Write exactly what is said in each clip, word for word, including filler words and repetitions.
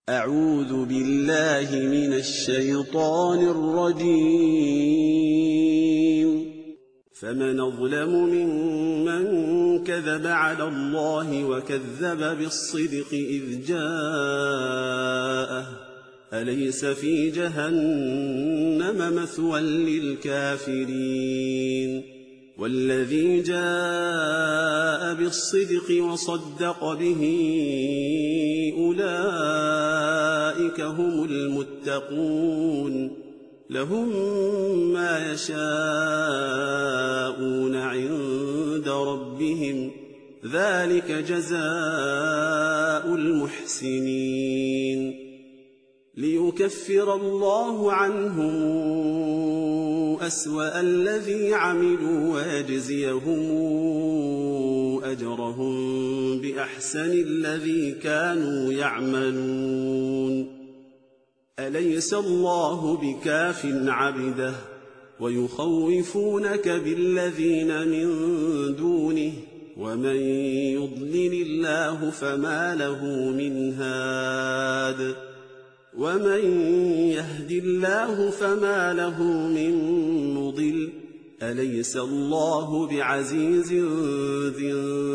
أعوذ بالله من الشيطان الرجيم. فمن أظلم ممن كذب على الله وكذب بالصدق إذ جاءه أليس في جهنم مثوى للكافرين والذي جاء بالصدق وصدق به أولئك هم المتقون لهم ما يشاءون عند ربهم ذلك جزاء المحسنين ليكفر الله عنهم أسوأ الذي عملوا ويجزيهم أجرهم بأحسن الذي كانوا يعملون أليس الله بكاف عبده ويخوفونك بالذين من دونه ومن يضلل الله فما له من هاد ومن يهد الله فما له من مضل أليس الله بعزيز ذي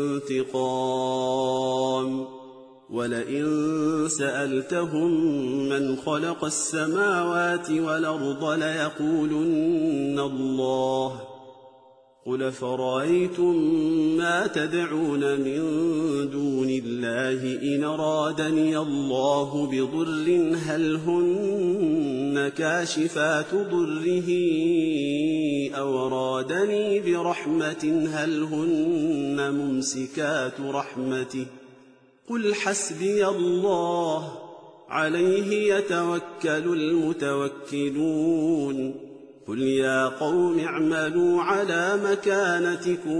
انتقام ولئن سألتهم من خلق السماوات والأرض ليقولن الله قل فرأيتم ما تدعون من دون الله إن أرادني الله بضر هل هن كاشفات ضره أو أرادني برحمة هل هن ممسكات رحمته قل حسبي الله عليه يتوكل المتوكلون قل يا قوم اعملوا على مكانتكم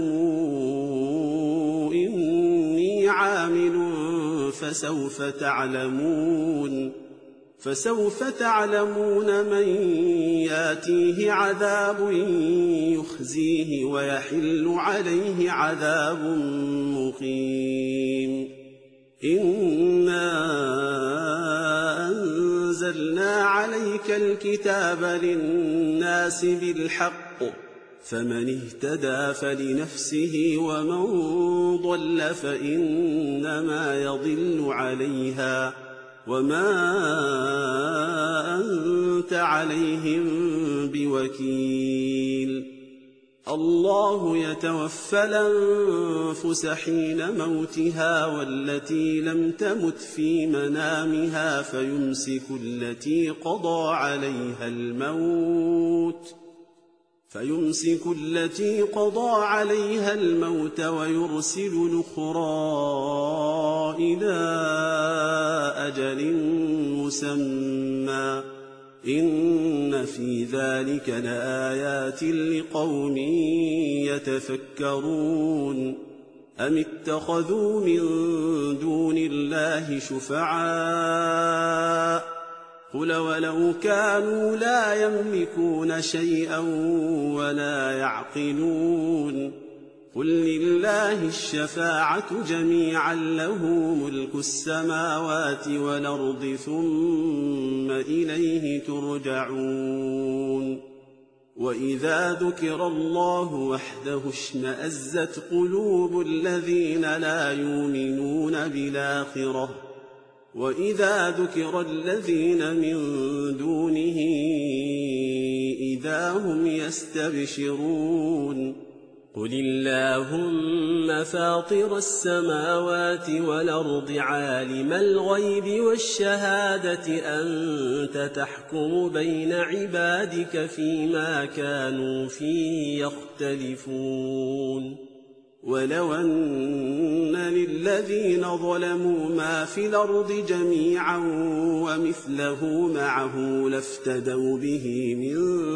إني عامل فسوف تعلمون فسوف تعلمون من ياتيه عذاب يخزيه ويحل عليه عذاب مقيم إنا أنزلنا عليك الكتاب للناس بالحق فمن اهتدى فلنفسه ومن ضل فإنما يضل عليها وما أنت عليهم بوكيل الله يتوفى الأنفس حين موتها والتي لم تمت في منامها فيمسك التي قضى عليها الموت فيمسك التي قضى عليها الموت ويرسل الأخرى إلى أجل مسمى إن في ذلك لآيات لقوم يتفكرون أم اتخذوا من دون الله شفعاء قل ولو كانوا لا يملكون شيئا ولا يعقلون قل لله الشفاعة جميعا له ملك السماوات والأرض ثم إليه ترجعون وإذا ذكر الله وحده اشمأزت قلوب الذين لا يؤمنون بالآخرة وإذا ذكر الذين من دونه إذا هم يستبشرون قل اللهم فاطر السماوات والأرض عالم الغيب والشهادة أنت تحكم بين عبادك فيما كانوا فيه يختلفون ولو أن للذين ظلموا ما في الأرض جميعا ومثله معه لافتدوا به من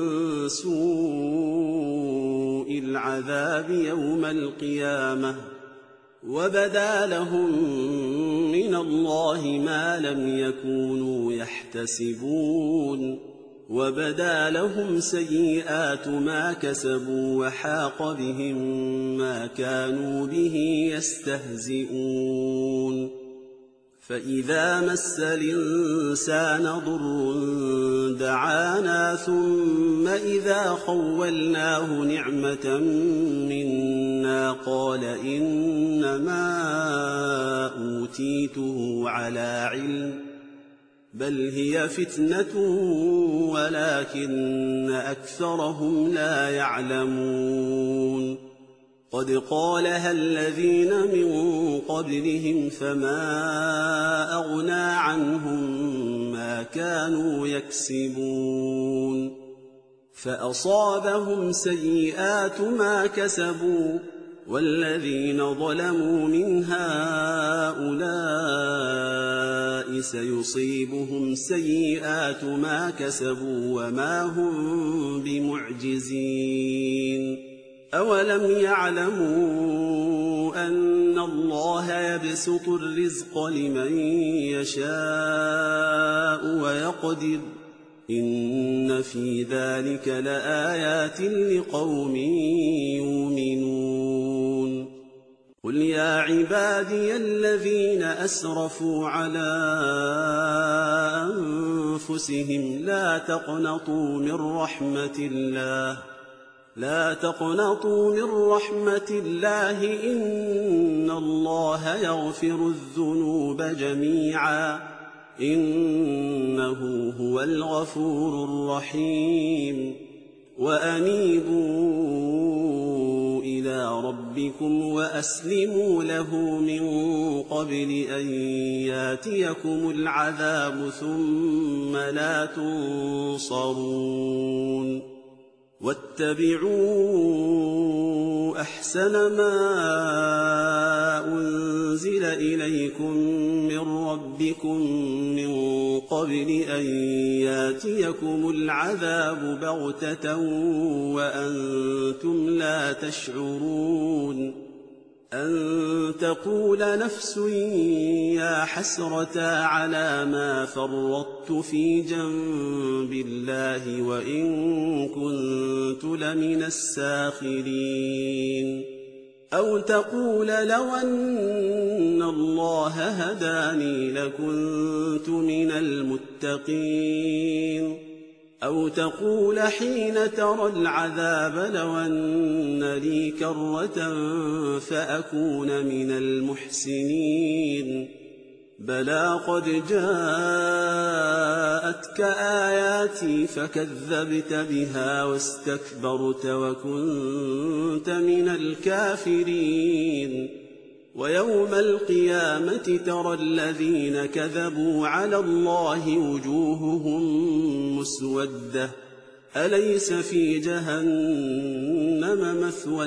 سوء العذاب يوم القيامة وبدا لهم من الله ما لم يكونوا يحتسبون وبدا لهم سيئات ما كسبوا وحاق بهم ما كانوا به يستهزئون فإذا مس الإنسان ضر دعانا ثم إذا خولناه نعمة منا قال إنما أوتيته على علم بل هي فتنة ولكن أكثرهم لا يعلمون قد قالها الذين من قبلهم فما أغنى عنهم ما كانوا يكسبون فأصابهم سيئات ما كسبوا والذين ظلموا من هؤلاء سيصيبهم سيئات ما كسبوا وما هم بمعجزين أولم يعلموا أن الله يبسط الرزق لمن يشاء ويقدر إن في ذلك لآيات لقوم يؤمنون قل يا عبادي الذين أسرفوا على أنفسهم لا تقنطوا من رحمة الله لا تقنطوا من رحمة الله إن الله يغفر الذنوب جميعا إنه هو الغفور الرحيم وأنيبوا إلى ربكم وأسلموا له من قبل أن ياتيكم العذاب ثم لا تنصرون واتبعوا أحسن ما أنزل إليكم من ربكم من قبل أن ياتيكم العذاب بغتة وأنتم لا تشعرون أن تقول نفس يا حسرة على ما فرطت في جنب الله وإن كنت لمن الساخرين أو تقول لو أن الله هداني لكنت من المتقين أو تقول حين ترى العذاب لو أن لي كرة فأكون من المحسنين بلى قد جاءتك آياتي فكذبت بها واستكبرت وكنت من الكافرين ويوم القيامة ترى الذين كذبوا على الله وجوههم مسودة أليس في جهنم مثوى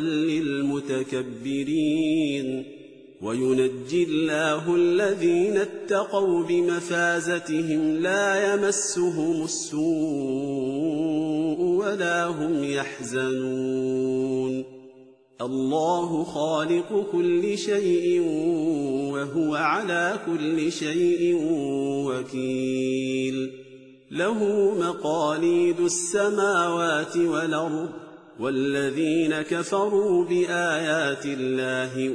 للمتكبرين وينجي الله الذين اتقوا بمفازتهم لا يمسهم السوء ولا هم يحزنون الله خالق كل شيء وهو على كل شيء وكيل له مقاليد السماوات والأرض والذين كفروا بآيات الله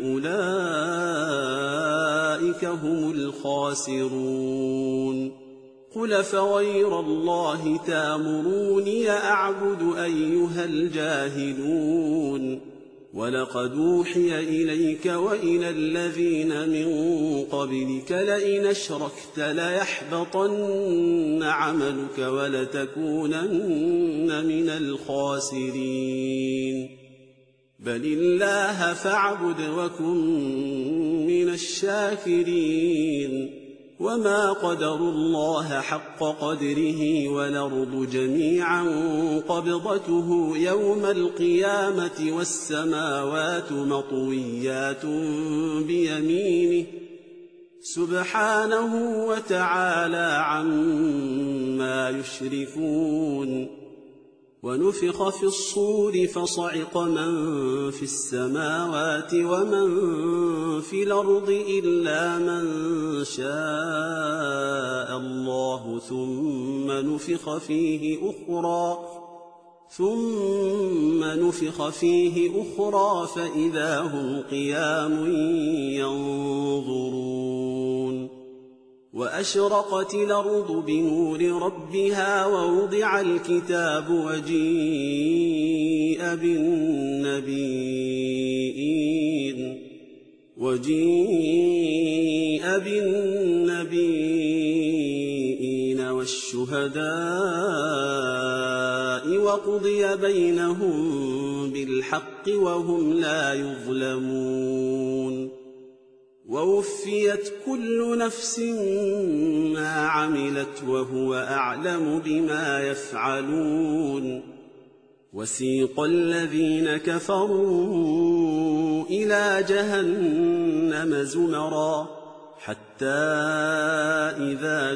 أولئك هم الخاسرون قل فغير الله تامروني أعبد أيها الجاهلون ولقد أوحي إليك وإلى الذين من قبلك لئن أشركت ليحبطن عملك ولتكونن من الخاسرين بل الله فاعبد وكن من الشاكرين وما قدروا الله حق قدره والأرض جميعا قبضته يوم القيامة والسماوات مطويات بيمينه سبحانه وتعالى عما يشركون ونفخ في الصور فصعق من في السماوات ومن في الأرض إلا من شاء الله ثم نفخ فيه أخرى ثم نفخ فيه أخرى فإذا هم قيام ينظرون وأشرقت الأرض بنور ربها ووضع الكتاب وجيء بالنبيين وجيء بالنبيين والشهداء وقضي بينهم بالحق وهم لا يظلمون ووفيت كل نفس ما عملت وهو أعلم بما يفعلون وسيق الذين كفروا إلى جهنم زمرا حتى إذا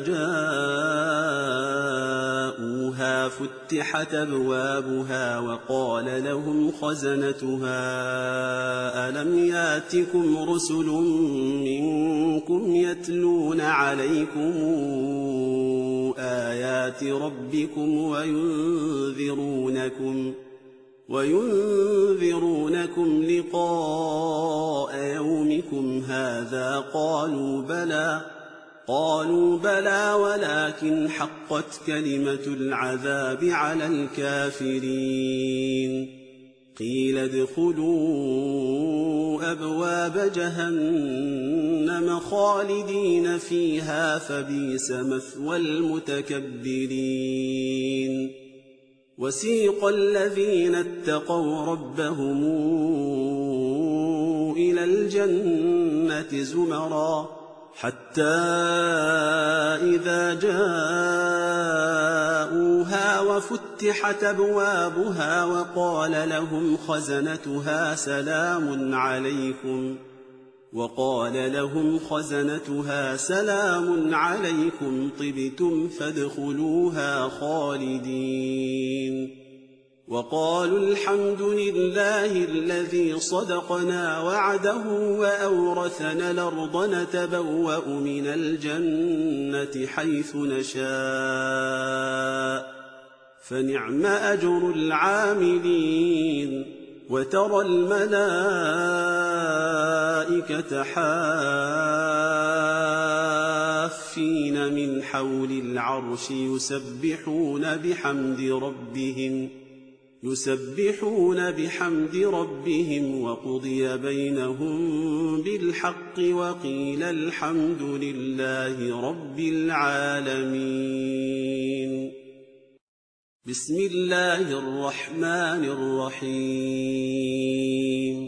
جاءوها فتحت أبوابها وقال لهم خزنتها ألم ياتكم رسل منكم يتلون عليكم آيات ربكم وينذرونكم وينذرونكم لقاء يومكم هذا قالوا بلى قالوا بلى ولكن حقت كلمة العذاب على الكافرين قيل ادخلوا أبواب جهنم خالدين فيها فبئس مثوى المتكبرين وسيق الذين اتقوا ربهم إلى الجنة زمرا حتى إذا جاءوها وفتحت أبوابها وقال لهم خزنتها سلام عليكم وقال لهم خزنتها سلام عليكم طبتم فادخلوها خالدين وقالوا الحمد لله الذي صدقنا وعده وأورثنا الأرض نتبوأ من الجنة حيث نشاء فنعم أجر العاملين وترى الملائكة حافين من حول العرش يسبحون بحمد ربهم يسبحون بحمد ربهم وقضي بينهم بالحق وقيل الحمد لله رب العالمين بسم الله الرحمن الرحيم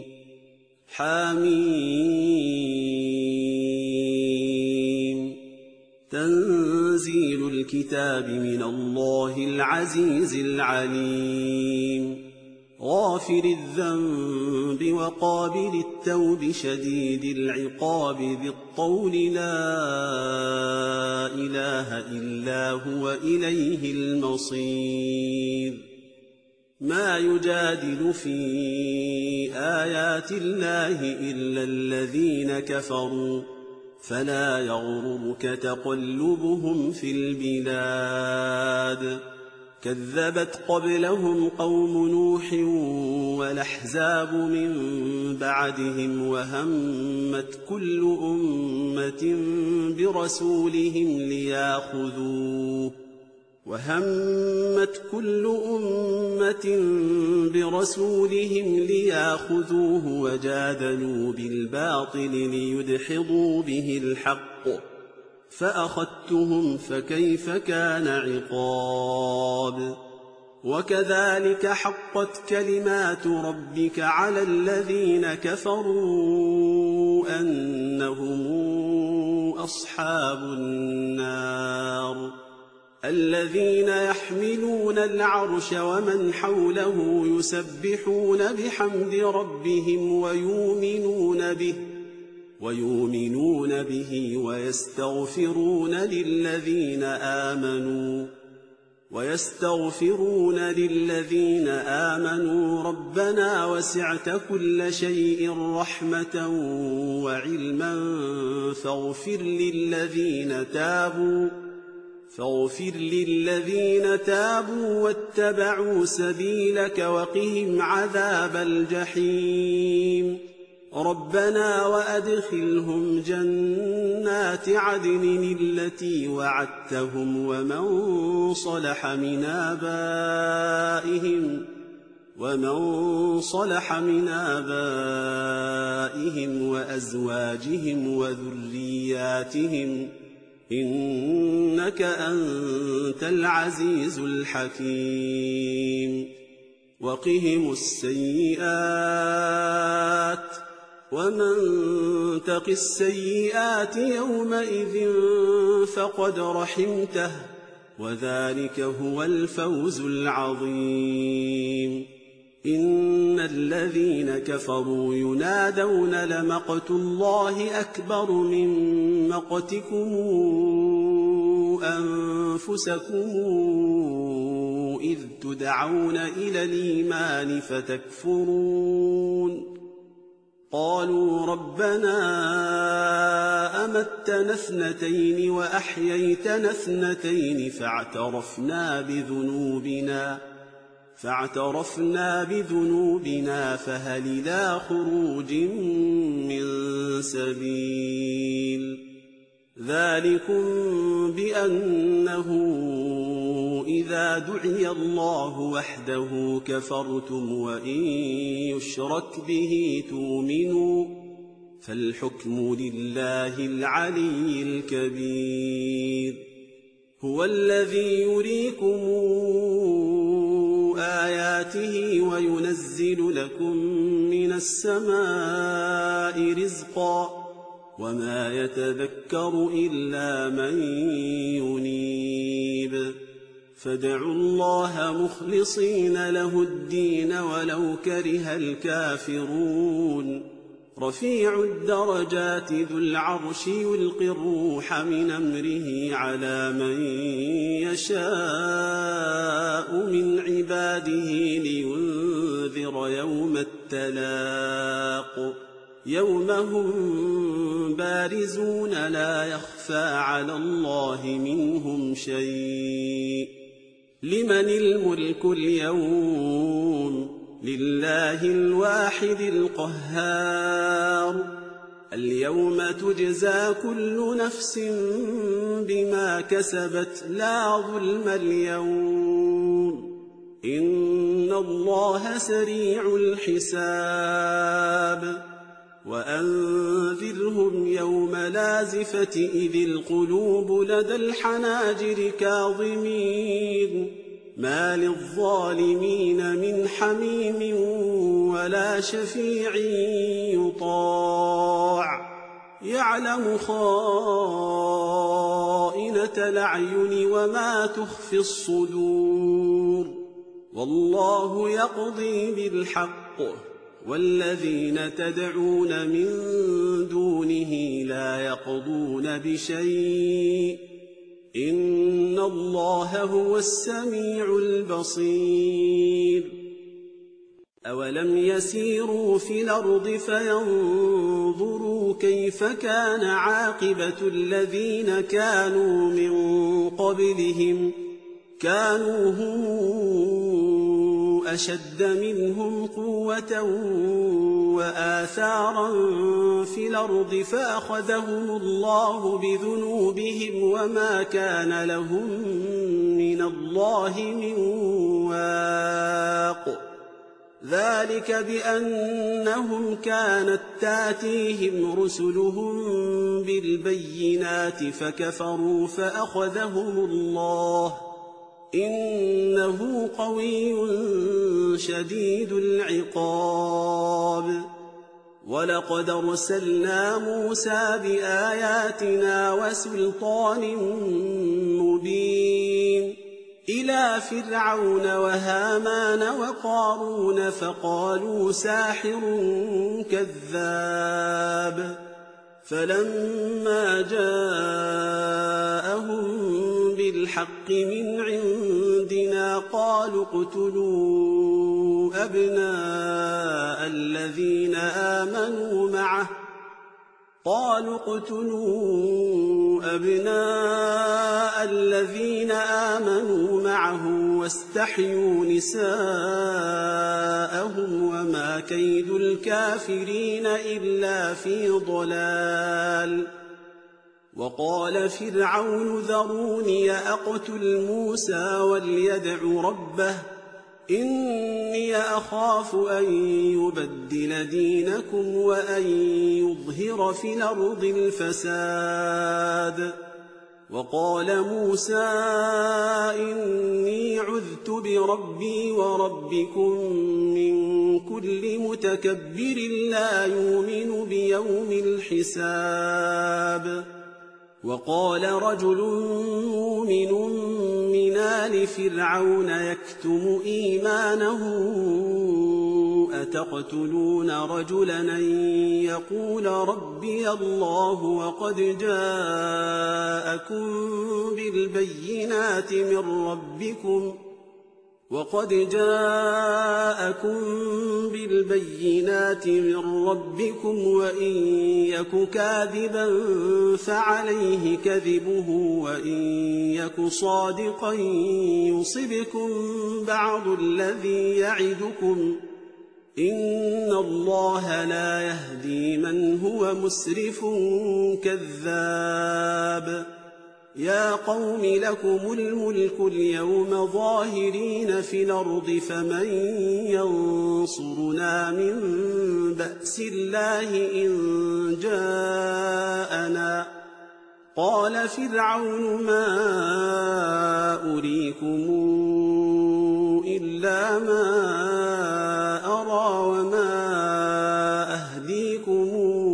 حميم تنزيل الكتاب من الله العزيز العليم غافر الذنب وقابل التوب شديد العقاب ذي الطول لا إله إلا هو إليه المصير ما يجادل في آيات الله إلا الذين كفروا فلا يغررك تقلبهم في البلاد كذبت قبلهم قوم نوح والأحزاب من بعدهم وهمت كل أمة برسولهم ليأخذوه وهمت كل أمة برسولهم ليأخذوه وجادلوا بالباطل ليدحضوا به الحق فأخذتهم فكيف كان عقاب وكذلك حقت كلمات ربك على الذين كفروا أنهم أصحاب النار الذين يحملون العرش ومن حوله يسبحون بحمد ربهم ويؤمنون به ويؤمنون به ويستغفرون للذين آمنوا ويستغفرون للذين آمنوا ربنا وسعت كل شيء رحمة وعلما فاغفر للذين تابوا فاغفر للذين تابوا واتبعوا سبيلك وقهم عذاب الجحيم ربنا وأدخلهم جنات عدن التي وعدتهم ومن صلح من آبائهم ومن صلح من آبائهم وأزواجهم وذرياتهم إنك أنت العزيز الحكيم وقهم السيئات ومن تق السيئات يومئذ فقد رحمته وذلك هو الفوز العظيم إن الذين كفروا ينادون لمقت الله أكبر من مقتكم أنفسكم إذ تدعون إلى الإيمان فتكفرون قالوا ربنا أمتنا اثنتين وأحييتنا اثنتين فاعترفنا بذنوبنا فاعترفنا بذنوبنا فهل إلى خروج من سبيل ذلكم بأنه إذا دعي الله وحده كفرتم وإن يشرك به تؤمنوا فالحكم لله العلي الكبير هو الذي يريكم آياته وينزل لكم من السماء رزقا وما يتذكر إلا من ينيب فادعوا الله مخلصين له الدين ولو كره الكافرون رفيع الدرجات ذو العرش يلقي الروح من أمره على من يشاء من عباده لينذر يوم التلاق يوم هم بارزون لا يخفى على الله منهم شيء لمن الملك اليوم لله الواحد القهار اليوم تجزى كل نفس بما كسبت لا ظلم اليوم إن الله سريع الحساب وأنذرهم يوم لازفة إذ القلوب لدى الحناجر كاظمين ما للظالمين من حميم ولا شفيع يطاع يعلم خائنة الأعين وما تخفي الصدور والله يقضي بالحق والذين تدعون من دونه لا يقضون بشيء إن الله هو السميع البصير أولم يسيروا في الأرض فينظروا كيف كان عاقبة الذين كانوا من قبلهم كانوا هم أشد منهم قوة وآثارا في الأرض فأخذهم الله بذنوبهم وما كان لهم من الله من واق ذلك بأنهم كانت تاتيهم رسلهم بالبينات فكفروا فأخذهم الله إنه قوي شديد العقاب ولقد أرسلنا موسى بآياتنا وسلطان مبين إلى فرعون وهامان وقارون فقالوا ساحر كذاب فلما جاءهم بالحق من عندنا قالوا اقتلوا أبناء الذين آمنوا معه قالوا اقتلوا أبناء الذين آمنوا معه واستحيوا نساءهم وما كيد الكافرين إلا في ضلال وقال فرعون ذروني أقتل موسى وليدع ربه إني أخاف أن يبدل دينكم وأن يظهر في الأرض الفساد وقال موسى إني عذت بربي وربكم من كل متكبر لا يؤمن بيوم الحساب وقال رجل مؤمن من آل فرعون يكتم إيمانه أتقتلون رجلا أن يقول ربي الله وقد جاءكم بالبينات من ربكم وقد جاءكم بالبينات من ربكم وإن يك كاذبا فعليه كذبه وإن يك صادقا يصبكم بعض الذي يعدكم إن الله لا يهدي من هو مسرف كذاب يا قوم لكم الملك اليوم ظاهرين في الأرض فمن ينصرنا من بأس الله إن جاءنا قال فرعون ما أريكم إلا ما أرى وما أهديكم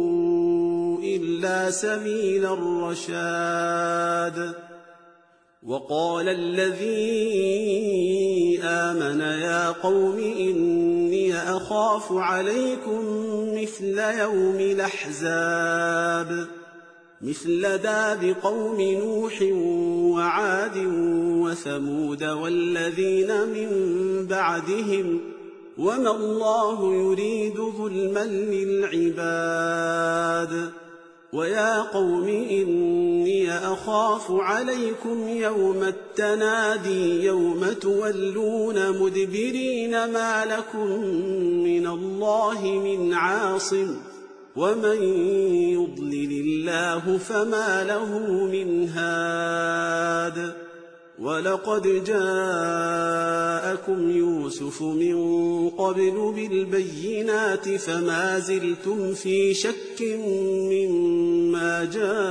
إلا سبيل الرشاد وقال الذي آمن يا قوم إني أخاف عليكم مثل يوم الأحزاب مثل داب قوم نوح وعاد وثمود والذين من بعدهم وما الله يريد ظلما للعباد ويا قوم إني أخاف عليكم يوم التنادي يوم تولون مدبرين ما لكم من الله من عاصم ومن يضلل الله فما له من هاد ولقد جاءكم يوسف من قبل بالبينات فما زلتم في شك مما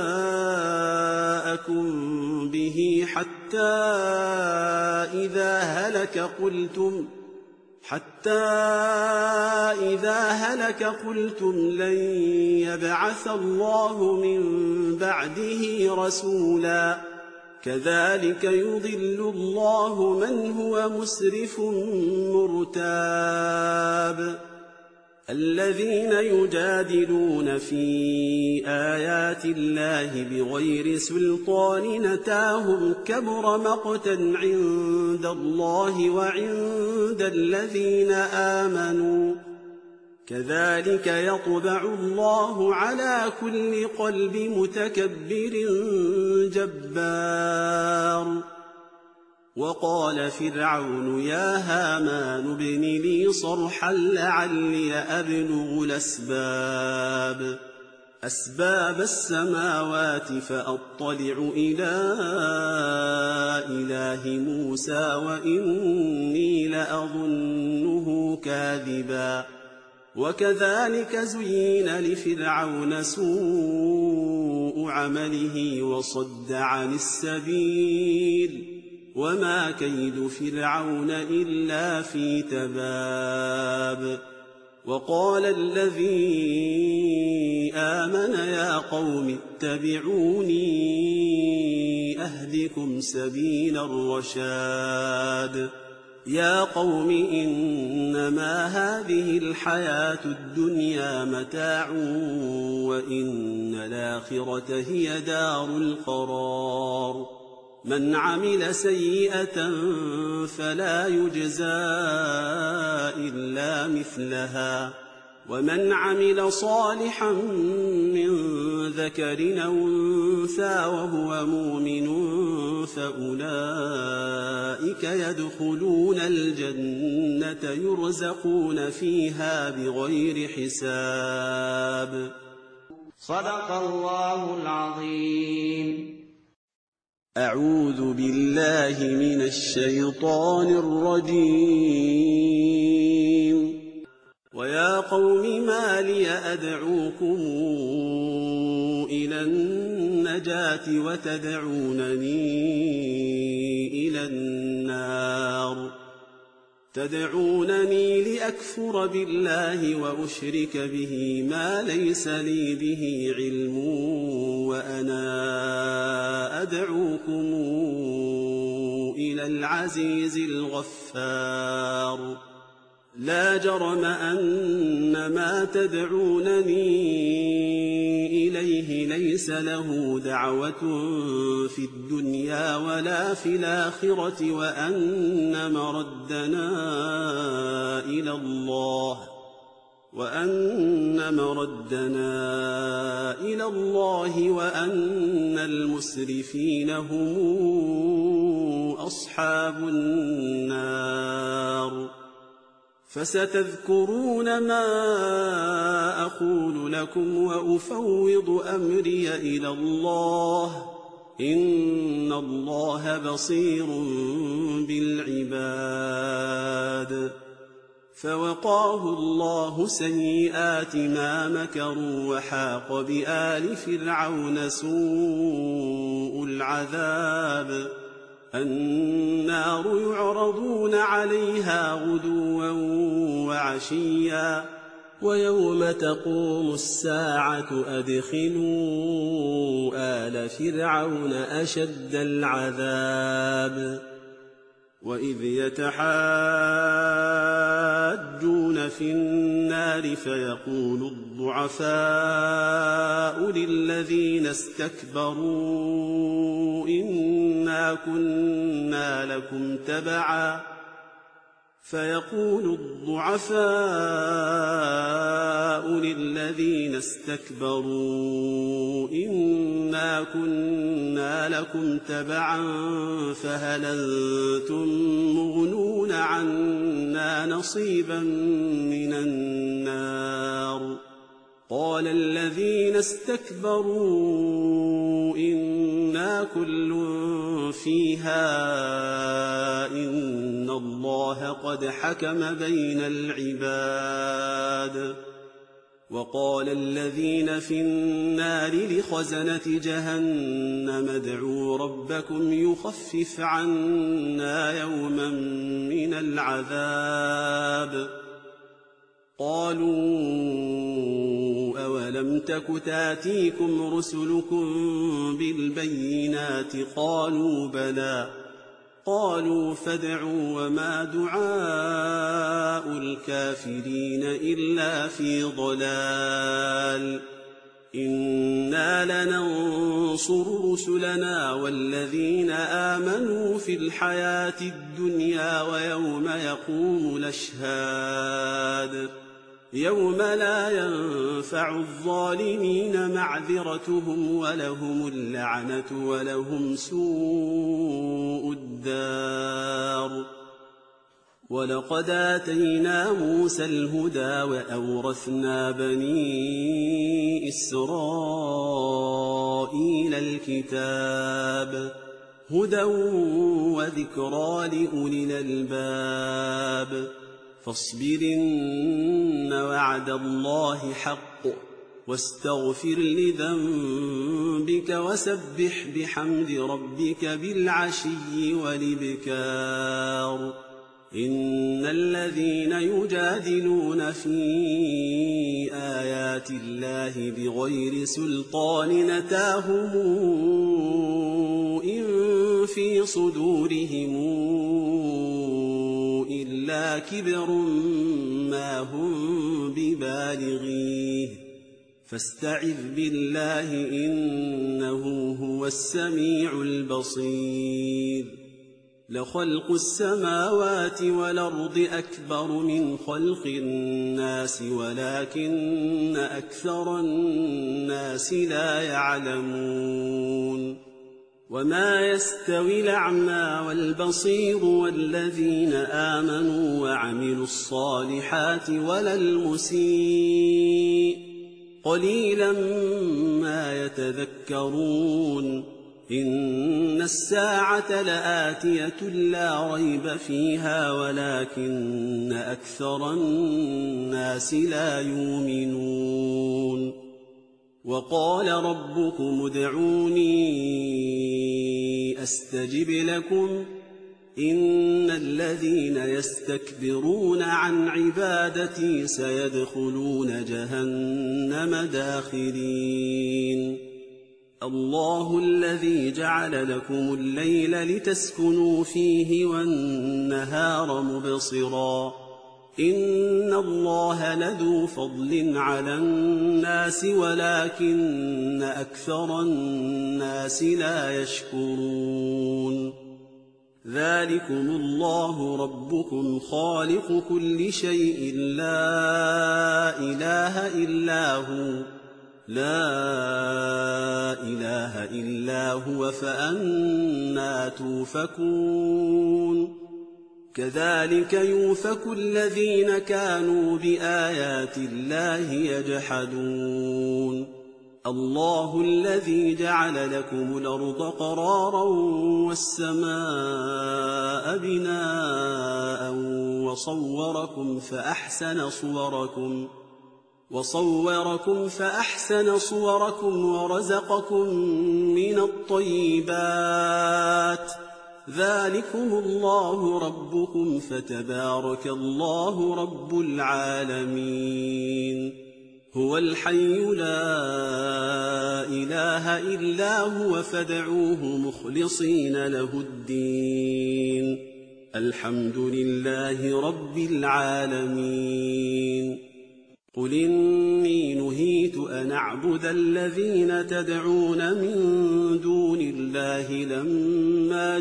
جاءكم به حتى إذا هلك قلتم حتى إذا هلك قلتم لن يبعث الله من بعده رسولا كذلك يضل الله من هو مسرف مرتاب الذين يجادلون في آيات الله بغير سلطان أتاهم كبر مقتا عند الله وعند الذين آمنوا كذلك يطبع الله على كل قلب متكبر جبار وقال فرعون يا هامان ابن لي صرحا لعلي أبلغ الأسباب أسباب السماوات فأطلع إلى إله موسى وإني لأظنه كاذبا وكذلك زين لفرعون سوء عمله وصد عن السبيل وما كيد فرعون إلا في تباب وقال الذي آمن يا قوم اتبعوني أهدكم سبيل الرشاد يا قوم إنما هذه الحياة الدنيا متاع وإن الآخرة هي دار القرار من عمل سيئة فلا يجزى إلا مثلها ومن عمل صالحا من ذكر أو أنثى وهو مؤمن فأولئك يدخلون الجنة يرزقون فيها بغير حساب. صدق الله العظيم. أعوذ بالله من الشيطان الرجيم. ويا قوم ما لي أدعوكم إلى النجاة وتدعونني إلى النار تدعونني لأكفر بالله وأشرك به ما ليس لي به علم وأنا أدعوكم إلى العزيز الغفار. لا جرم أن ما تدعونني إليه ليس له دعوة في الدنيا ولا في الآخرة وأن مردنا إلى الله وأن مردنا إلى الله وأن المسرفين هم أصحاب النار. فستذكرون ما أقول لكم وأفوض أمري إلى الله إن الله بصير بالعباد. فوقاه الله سيئات ما مكروا وحاق بآل فرعون سوء العذاب. النار يعرضون عليها غدوا وعشيا ويوم تقوم الساعة أدخلوا آل فرعون أشد العذاب. وإذ يتحاجون في النار فيقول الضعفاء للذين استكبروا إنا كنا لكم تبعا فيقول الضعفاء للذين استكبروا إنا كنا لكم تبعا فهل أنتم مغنون عنا نصيبا من النار. قال الذين استكبروا إنا كل فيها إن الله قد حكم بين العباد. وقال الذين في النار لخزنة جهنم ادعوا ربكم يخفف عنا يوما من العذاب. قالوا أولم تك تاتيكم رسلكم بالبينات قالوا بلى. قالوا فادعوا وما دعاء الكافرين إلا في ضلال. إنا لننصر رسلنا والذين آمنوا في الحياة الدنيا ويوم يقوم الأشهاد. يوم لا ينفع الظالمين معذرتهم ولهم اللعنة ولهم سوء الدار. ولقد آتينا موسى الهدى وأورثنا بني إسرائيل الكتاب هدى وذكرى لأولي الألباب. فاصبرن وعد الله حق واستغفر لذنبك وسبح بحمد ربك بالعشي والإبكار. إن الذين يجادلون في آيات الله بغير سلطان أتاهم إن في صدورهم إلا كبر ما هم ببالغيه فاستعذ بالله إنه هو السميع البصير. لخلق السماوات والأرض أكبر من خلق الناس ولكن أكثر الناس لا يعلمون وما يستوي الأعمى والبصير والذين آمنوا وعملوا الصالحات ولا المسيء قليلا ما يتذكرون إن الساعة لآتية لا ريب فيها ولكن أكثر الناس لا يؤمنون وقال ربكم ادعوني أستجب لكم إن الذين يستكبرون عن عبادتي سيدخلون جهنم داخرين الله الذي جعل لكم الليل لتسكنوا فيه والنهار مبصرا إن الله لذو فضل على الناس ولكن أكثر الناس لا يشكرون ذلكم الله ربكم خالق كل شيء لا إله إلا هو لا إله إلا هو فأنى توفكون كذلك يؤفك الذين كانوا بآيات الله يجحدون الله الذي جعل لكم الأرض قرارا والسماء بناء وصوركم فأحسن صوركم وصوركم فأحسن صوركم ورزقكم من الطيبات ذلكم الله ربكم فتبارك الله رب العالمين هو الحي لا إله إلا هو فادعوه مخلصين له الدين الحمد لله رب العالمين قل إني نهيت أن أعبد الذين تدعون من دون الله لما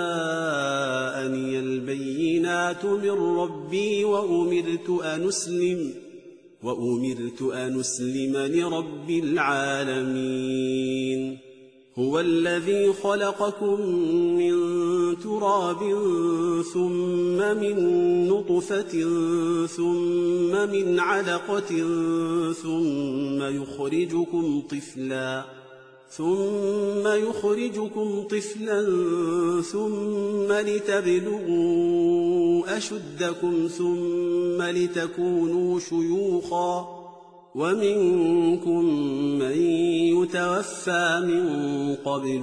جاءني البينات من ربي وأمرت أن أسلم وأمرت أن أسلم لرب العالمين هو الذي خلقكم من تراب ثم من نطفة ثم من علقة ثم يخرجكم طفلا ثم يخرجكم طفلا ثم لتبلغوا أشدكم ثم لتكونوا شيوخا ومنكم من يتوفى من قبل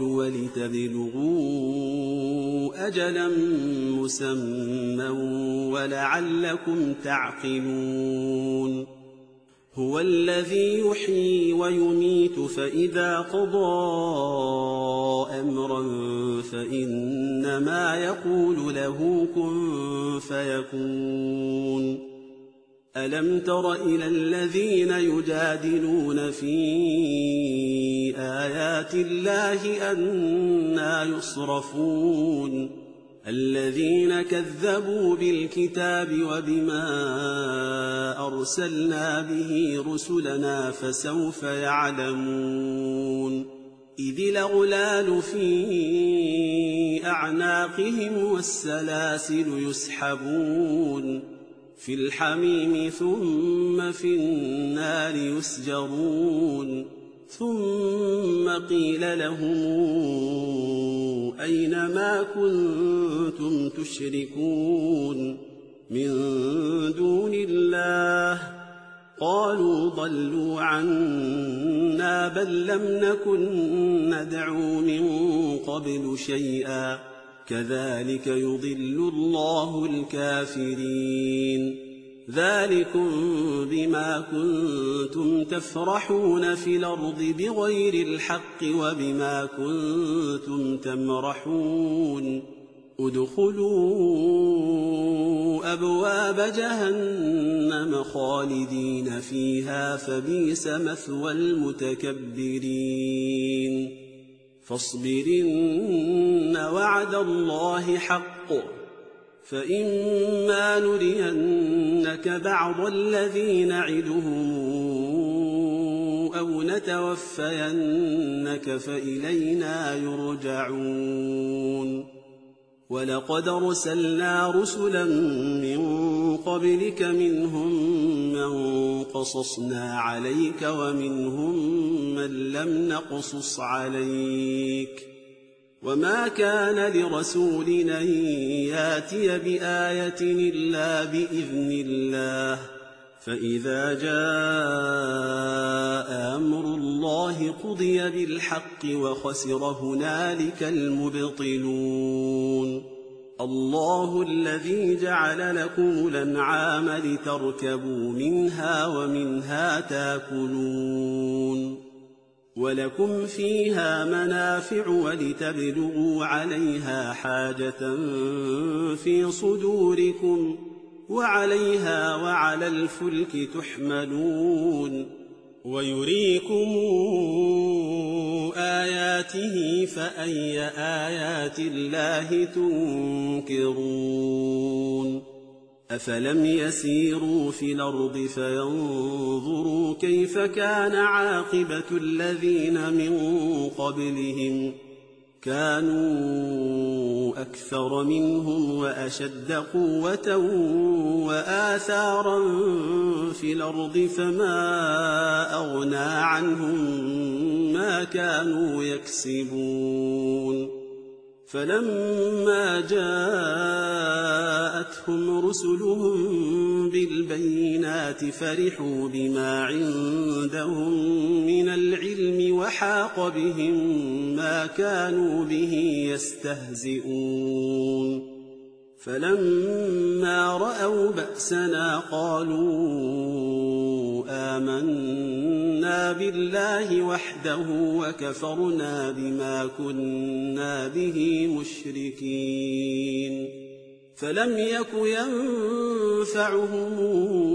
ولتبلغوا أجلا مسمى ولعلكم تعقلون هو الذي يحيي ويميت فإذا قضى أمرا فإنما يقول له كن فيكون ألم تر إلى الذين يجادلون في آيات الله أنى يصرفون الذين كذبوا بالكتاب وبما أرسلنا به رسلنا فسوف يعلمون إذ الأغلال في أعناقهم والسلاسل يسحبون في الحميم ثم في النار يسجرون ثم قيل لهم أين ما كنتم تشركون من دون الله قالوا ضلوا عنا بل لم نكن ندعو من قبل شيئا كذلك يضل الله الكافرين ذلكم بما كنتم تفرحون في الأرض بغير الحق وبما كنتم تمرحون ادخلوا أبواب جهنم خالدين فيها فبئس مثوى المتكبرين فاصبر إن وعد الله حق فإما نرينك بعض الذي نعدهم أو نتوفينك فإلينا يرجعون ولقد أرسلنا رسلا من قبلك منهم من قصصنا عليك ومنهم من لم نقصص عليك وما كان لرسول أن ياتي بآية إلا بإذن الله فإذا جاء أمر الله قضي بالحق وخسر هنالك المبطلون الله الذي جعل لكم الأنعام لتركبوا منها ومنها تاكلون ولكم فيها منافع ولتبلغوا عليها حاجة في صدوركم وعليها وعلى الفلك تحملون ويريكم آياته فأي آيات الله تنكرون أفلم يسيروا في الأرض فينظروا كيف كان عاقبة الذين من قبلهم كانوا أكثر منهم وأشد قوة وآثارا في الأرض فما أغنى عنهم ما كانوا يكسبون فلما جاءتهم رسلهم بالبينات فرحوا بما عندهم من العلم وحاق بهم ما كانوا به يستهزئون فلما رأوا بأسنا قالوا آمنا بالله وحده وكفرنا بما كنا به مشركين فلم يك ينفعهم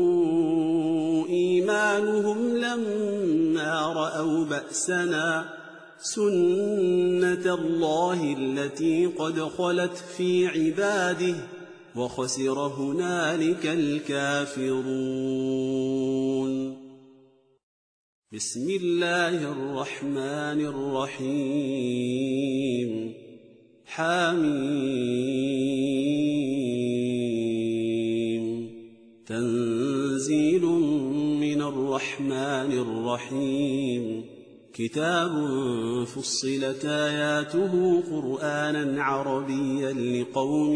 إيمانهم لما رأوا بأسنا سنة الله التي قد خلت في عباده وخسر هنالك الكافرون بسم الله الرحمن الرحيم حميم تنزيل من الرحمن الرحيم كتاب فصلت آياته قرآنا عربيا لقوم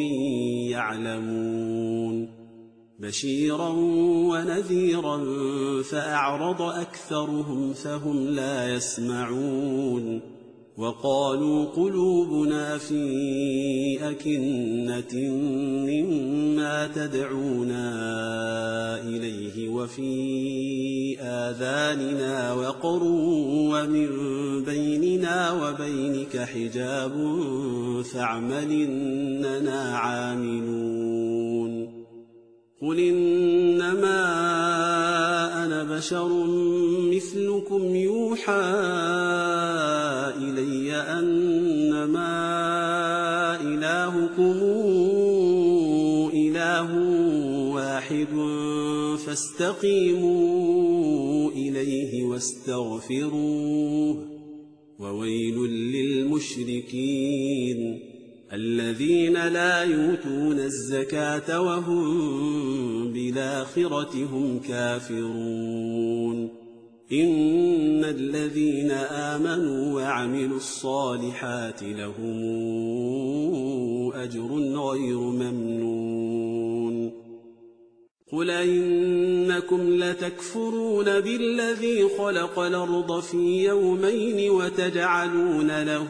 يعلمون بشيرا ونذيرا فأعرض أكثرهم فهم لا يسمعون وقالوا قلوبنا في أكنة مما تدعونا إليه وفي آذاننا وقر ومن بيننا وبينك حجاب فاعمل إننا عاملون قل إنما أنا بشر مثلكم يوحى إلي أنما إلهكم إله واحد فاستقيموا إليه واستغفروه وويل للمشركين الذين لا يؤتون الزكاة وهم بالآخرة هم كافرون إن الذين آمنوا وعملوا الصالحات لهم أجر غير ممنون قل إنكم لتكفرون بالذي خلق الأرض في يومين وتجعلون له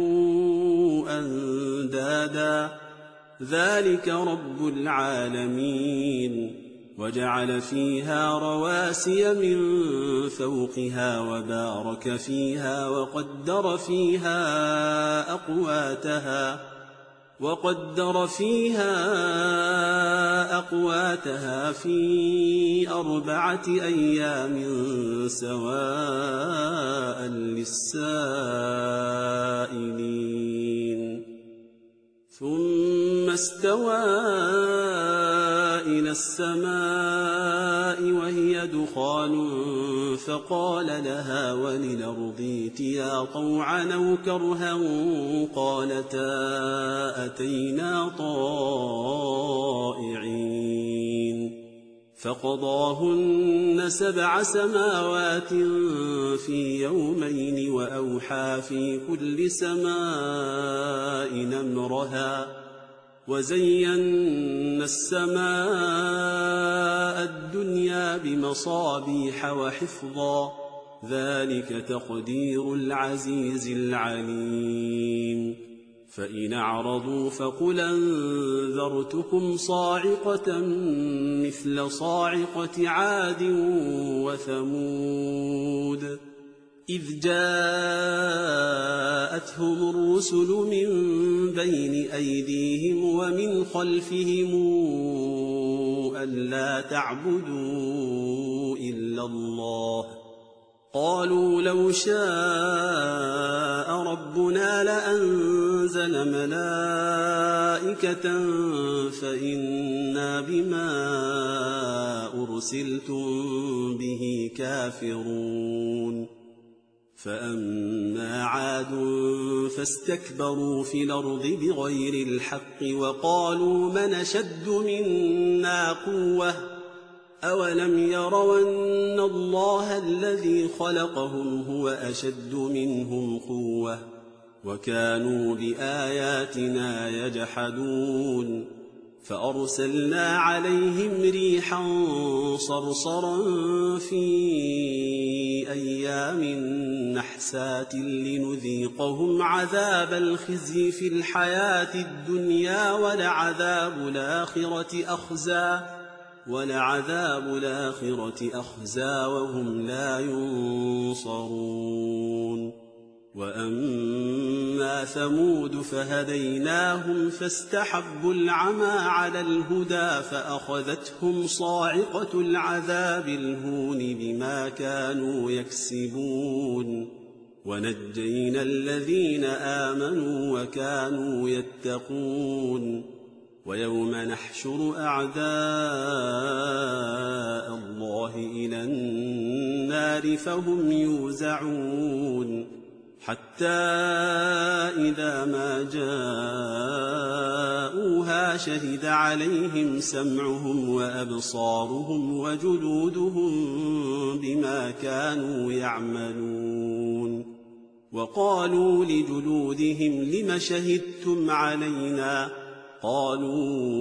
أندادا ذلك رب العالمين وجعل فيها رواسي من فوقها وبارك فيها وقدر فيها أقواتها وقدر فيها أقواتها في أربعة أيام سواء للسائلين ثم استوى إلى السماء وهي دخان فقال لها وللأرض ائتيا طوعا أو كرها قالتا أتينا طائعين فقضاهن سبع سماوات في يومين وأوحى في كل سماء أمرها وزينا السماء الدنيا بمصابيح وحفظا ذلك تقدير العزيز العليم فإن أعرضوا فقل أنذرتكم صاعقة مثل صاعقة عاد وثمود إذ جاءتهم الرسل من بين أيديهم ومن خلفهم ألا تعبدوا إلا الله قالوا لو شاء ربنا لأنزل ملائكة فإنا بما أرسلتم به كافرون فأما عاد فاستكبروا في الأرض بغير الحق وقالوا من أشد منا قوة أولم يروا أن الله الذي خلقهم هو أشد منهم قوة وكانوا بآياتنا يجحدون فأرسلنا عليهم ريحا صرصرا في أيام نحسات لنذيقهم عذاب الخزي في الحياة الدنيا ولعذاب الآخرة أخزى ولعذاب الآخرة أخزى وهم لا ينصرون وأما ثمود فهديناهم فاستحبوا العمى على الهدى فأخذتهم صاعقة العذاب الهون بما كانوا يكسبون ونجينا الذين آمنوا وكانوا يتقون ويوم نحشر أعداء الله إلى النار فهم يوزعون حتى إذا ما جاءوها شهد عليهم سمعهم وأبصارهم وجلودهم بما كانوا يعملون وقالوا لجلودهم لم شهدتم علينا قالوا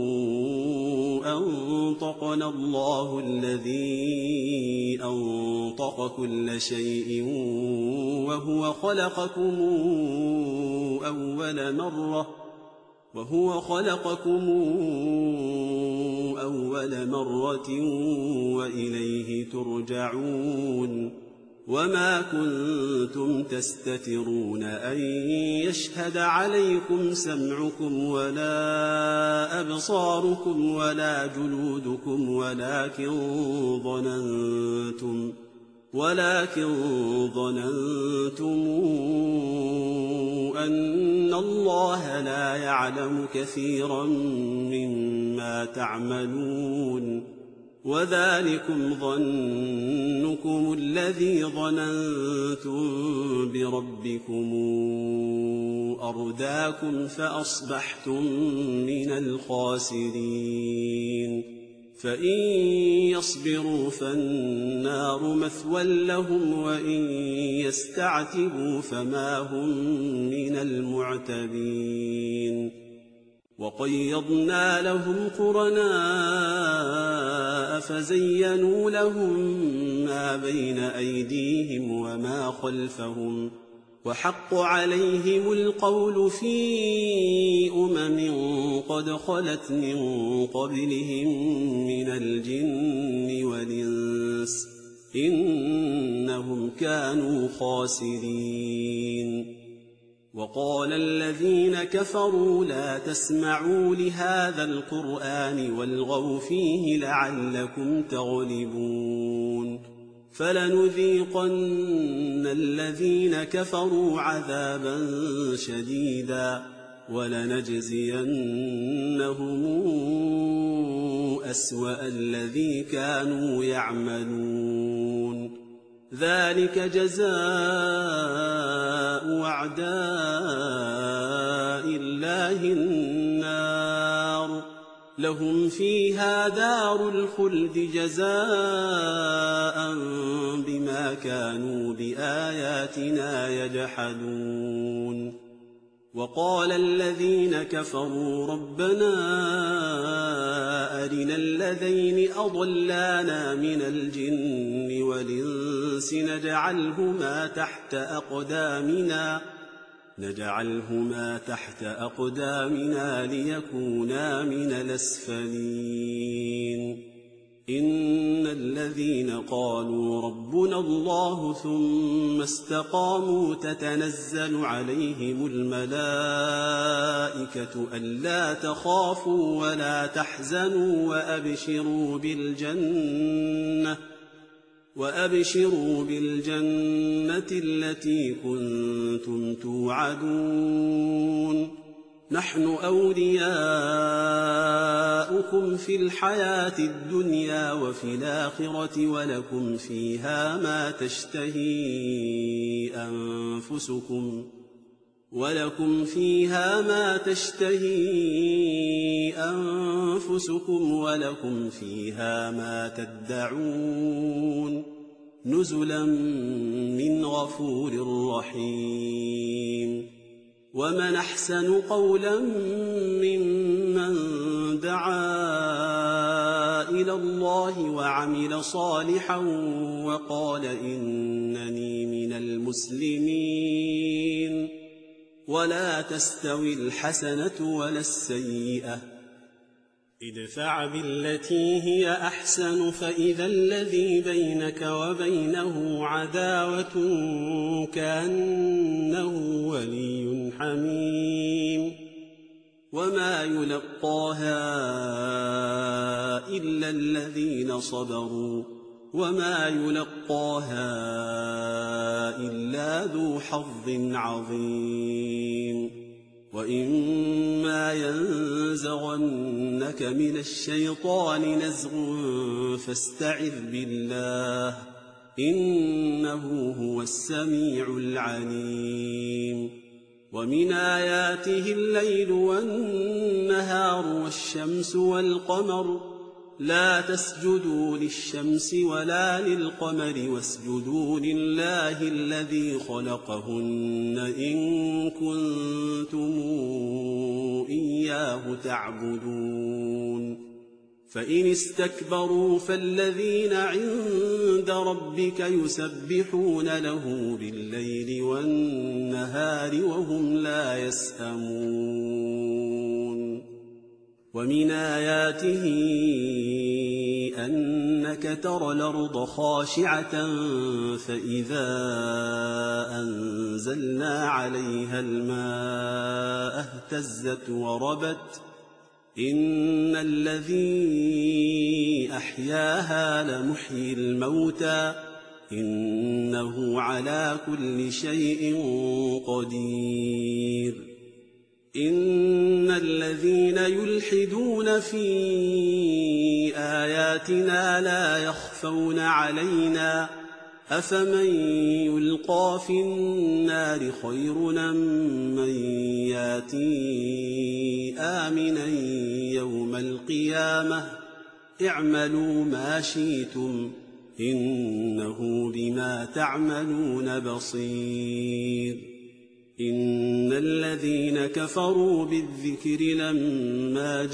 أنطقنا الله الذي أنطق كل شيء وهو خلقكم أول مرة وهو خلقكم أول مرة وإليه ترجعون وما كنتم تستترون أن يشهد عليكم سمعكم ولا أبصاركم ولا جلودكم ولكن ظننتم ولكن ظننتم أن الله لا يعلم كثيرا مما تعملون وذلكم ظنكم الذي ظننتم بربكم أرداكم فأصبحتم من الخاسرين فإن يصبروا فالنار مثوى لهم وإن يستعتبوا فما هم من المعتبين وقيضنا لهم قرناء فزينوا لهم ما بين أيديهم وما خلفهم وحق عليهم القول في أمم قد خلت من قبلهم من الجن والإنس إنهم كانوا خاسرين وقال الذين كفروا لا تسمعوا لهذا القرآن والغوا فيه لعلكم تغلبون فلنذيقن الذين كفروا عذابا شديدا ولنجزينهم أسوأ الذي كانوا يعملون ذلك جزاء أعداء الله النار لهم فيها دار الخلد جزاء بما كانوا بآياتنا يجحدون وقال الذين كفروا ربنا أرنا الذين أضلانا من الجن والإنس نجعلهما تحت أقدامنا نجعلهما تحت أقدامنا ليكونا من الأسفلين إن الذين قالوا ربنا الله ثم استقاموا تتنزل عليهم الملائكة ألا تخافوا ولا تحزنوا وأبشروا بالجنة وأبشروا بالجنة التي كنتم توعدون نحن أولياؤكم في الحياة الدنيا وفي الآخرة ولكم فيها ما تشتهي أنفسكم ولكم فيها ما تشتهي أنفسكم ولكم فيها ما تدعون نزلا من غفور رحيم ومن أحسن قولا ممن دعا إلى الله وعمل صالحا وقال إنني من المسلمين ولا تستوي الحسنة ولا السيئة ادفع بالتي هي أحسن فإذا الذي بينك وبينه عداوة كأنه ولي حميم وما يلقاها إلا الذين صبروا وما يلقاها إلا ذو حظ عظيم وإما ينزغنك من الشيطان نزغ فاستعذ بالله إنه هو السميع العليم ومن آياته الليل والنهار والشمس والقمر لا تسجدوا للشمس ولا للقمر واسجدوا لله الذي خلقهن إن كنتم إياه تعبدون فإن استكبروا فالذين عند ربك يسبحون له بالليل والنهار وهم لا يسأمون ومن آياته أنك ترى الأرض خاشعة فإذا أنزلنا عليها الماء اهتزت وربت إن الذي أحياها لمحيي الموتى إنه على كل شيء قدير إن الذين يلحدون في آياتنا لا يخفون علينا أفمن يلقى في النار خير أم من ياتي آمنا يوم القيامة اعملوا ما شئتم إنه بما تعملون بصير إن الذين كفروا بالذكر لما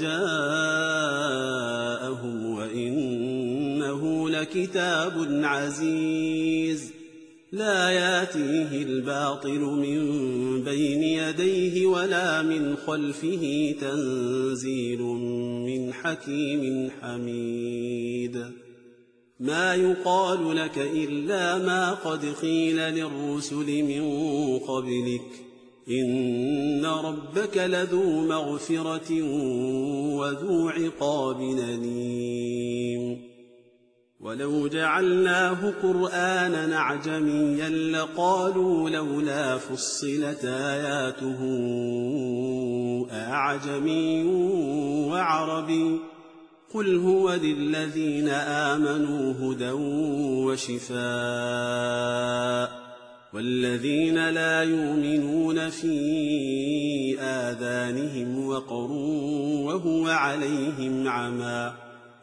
جاءهم وإنه لكتاب عزيز لا ياتيه الباطل من بين يديه ولا من خلفه تنزيل من حكيم حميد ما يقال لك إلا ما قد قيل للرسل من قبلك إن ربك لذو مغفرة وذو عقاب أليم ولو جعلناه قرآنا أعجميا لقالوا لولا فصلت آياته أعجمي وعربي قل هو للذين آمنوا هدى وشفاء والذين لا يؤمنون في آذانهم وقر وهو عليهم عمى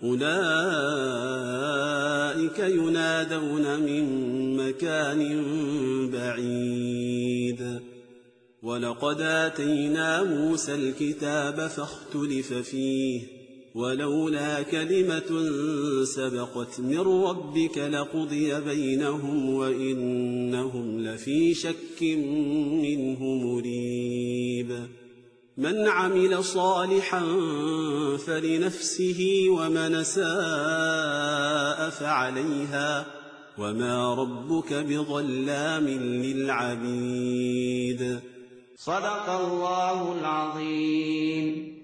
أولئك ينادون من مكان بعيد ولقد آتينا موسى الكتاب فاختلف فيه ولولا كلمة سبقت من ربك لقضي بينهم وإنهم لفي شك منه مريب من عمل صالحا فلنفسه ومن ساء فعليها وما ربك بظلام للعبيد صدق الله العظيم.